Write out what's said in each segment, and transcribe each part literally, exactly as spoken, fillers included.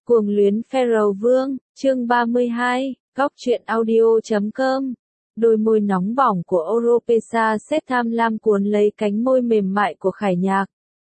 Cuồng luyến Pharaoh Vương, chương ba mươi hai, góc truyện audio chấm com. Đôi môi nóng bỏng của Oropesa Set tham lam cuốn lấy cánh môi mềm mại của Khải Nhạc.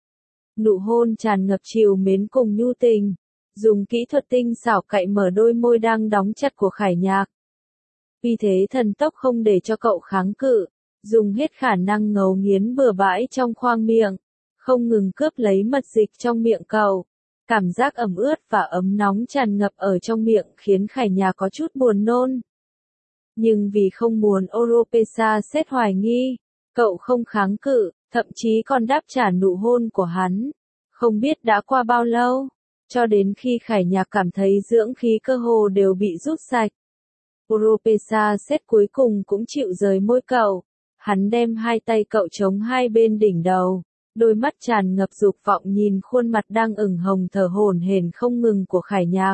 Nụ hôn tràn ngập trìu mến cùng nhu tình, dùng kỹ thuật tinh xảo cạy mở đôi môi đang đóng chặt của Khải Nhạc. Vì thế thần tốc không để cho cậu kháng cự, dùng hết khả năng ngấu nghiến bừa bãi trong khoang miệng, không ngừng cướp lấy mật dịch trong miệng cậu. Cảm giác ẩm ướt và ấm nóng tràn ngập ở trong miệng khiến Khải Nhạc có chút buồn nôn. Nhưng vì không muốn Oropesa Set hoài nghi, cậu không kháng cự, thậm chí còn đáp trả nụ hôn của hắn. Không biết đã qua bao lâu, cho đến khi Khải Nhạc cảm thấy dưỡng khí cơ hồ đều bị rút sạch. Oropesa Set cuối cùng cũng chịu rời môi cậu, hắn đem hai tay cậu chống hai bên đỉnh đầu. Đôi mắt tràn ngập dục vọng nhìn khuôn mặt đang ửng hồng thở hổn hển không ngừng của Khải Nhạc.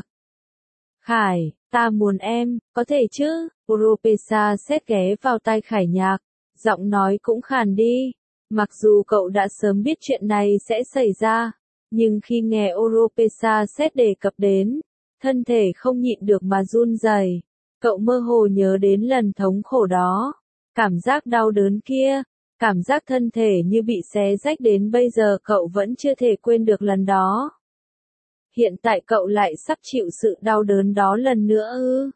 Khải, ta muốn em, có thể chứ? Oropesa Set ghé vào tai Khải Nhạc, giọng nói cũng khàn đi. Mặc dù cậu đã sớm biết chuyện này sẽ xảy ra, nhưng khi nghe Oropesa Set đề cập đến, thân thể không nhịn được mà run rẩy. Cậu mơ hồ nhớ đến lần thống khổ đó, cảm giác đau đớn kia. Cảm giác thân thể như bị xé rách đến bây giờ cậu vẫn chưa thể quên được lần đó. Hiện tại cậu lại sắp chịu sự đau đớn đó lần nữa ư?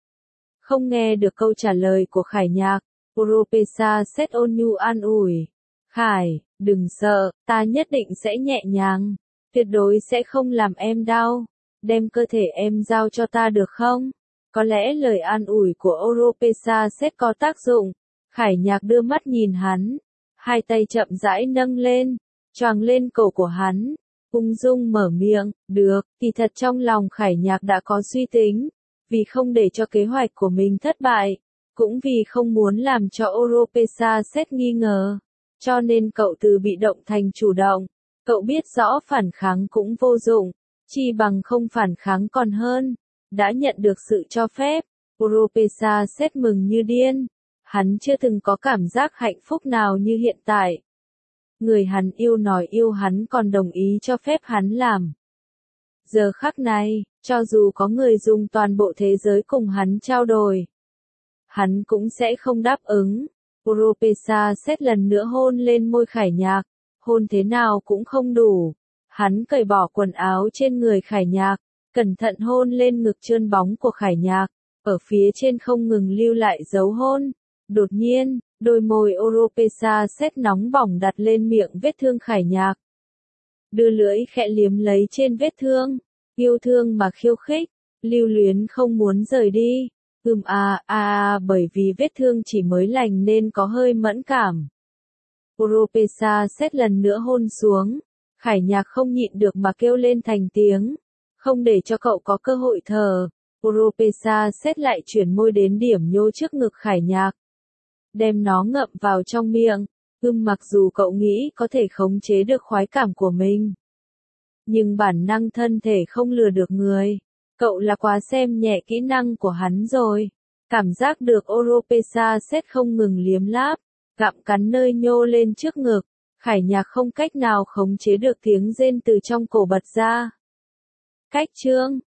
Không nghe được câu trả lời của Khải Nhạc, Oropesa Set ôn nhu an ủi. Khải, đừng sợ, ta nhất định sẽ nhẹ nhàng, tuyệt đối sẽ không làm em đau. Đem cơ thể em giao cho ta được không? Có lẽ lời an ủi của Oropesa Set có tác dụng. Khải Nhạc đưa mắt nhìn hắn, hai tay chậm rãi nâng lên, choàng lên cổ của hắn, ung dung mở miệng, được, kỳ thật trong lòng Khải Nhạc đã có suy tính, vì không để cho kế hoạch của mình thất bại, cũng vì không muốn làm cho Oropesa Set nghi ngờ, cho nên cậu từ bị động thành chủ động, cậu biết rõ phản kháng cũng vô dụng, chi bằng không phản kháng còn hơn, đã nhận được sự cho phép, Oropesa Set mừng như điên. Hắn chưa từng có cảm giác hạnh phúc nào như hiện tại. Người hắn yêu nói yêu hắn còn đồng ý cho phép hắn làm. Giờ khắc này, cho dù có người dùng toàn bộ thế giới cùng hắn trao đổi, hắn cũng sẽ không đáp ứng. Oropesa Set lần nữa hôn lên môi Khải Nhạc, hôn thế nào cũng không đủ. Hắn cởi bỏ quần áo trên người Khải Nhạc, cẩn thận hôn lên ngực trơn bóng của Khải Nhạc, ở phía trên không ngừng lưu lại dấu hôn. Đột nhiên, đôi môi Oropesa Set nóng bỏng đặt lên miệng vết thương Khải Nhạc. Đưa lưỡi khẽ liếm lấy trên vết thương, yêu thương mà khiêu khích, lưu luyến không muốn rời đi. Ừm à à à bởi vì vết thương chỉ mới lành nên có hơi mẫn cảm. Oropesa Set lần nữa hôn xuống, Khải Nhạc không nhịn được mà kêu lên thành tiếng, không để cho cậu có cơ hội thở. Oropesa Set lại chuyển môi đến điểm nhô trước ngực Khải Nhạc, đem nó ngậm vào trong miệng. Ưm mặc dù cậu nghĩ có thể khống chế được khoái cảm của mình, nhưng bản năng thân thể không lừa được người. Cậu là quá xem nhẹ kỹ năng của hắn rồi. Cảm giác được Oropesa Set không ngừng liếm láp, gặm cắn nơi nhô lên trước ngực, Khải Nhạc không cách nào khống chế được tiếng rên từ trong cổ bật ra. Cách chương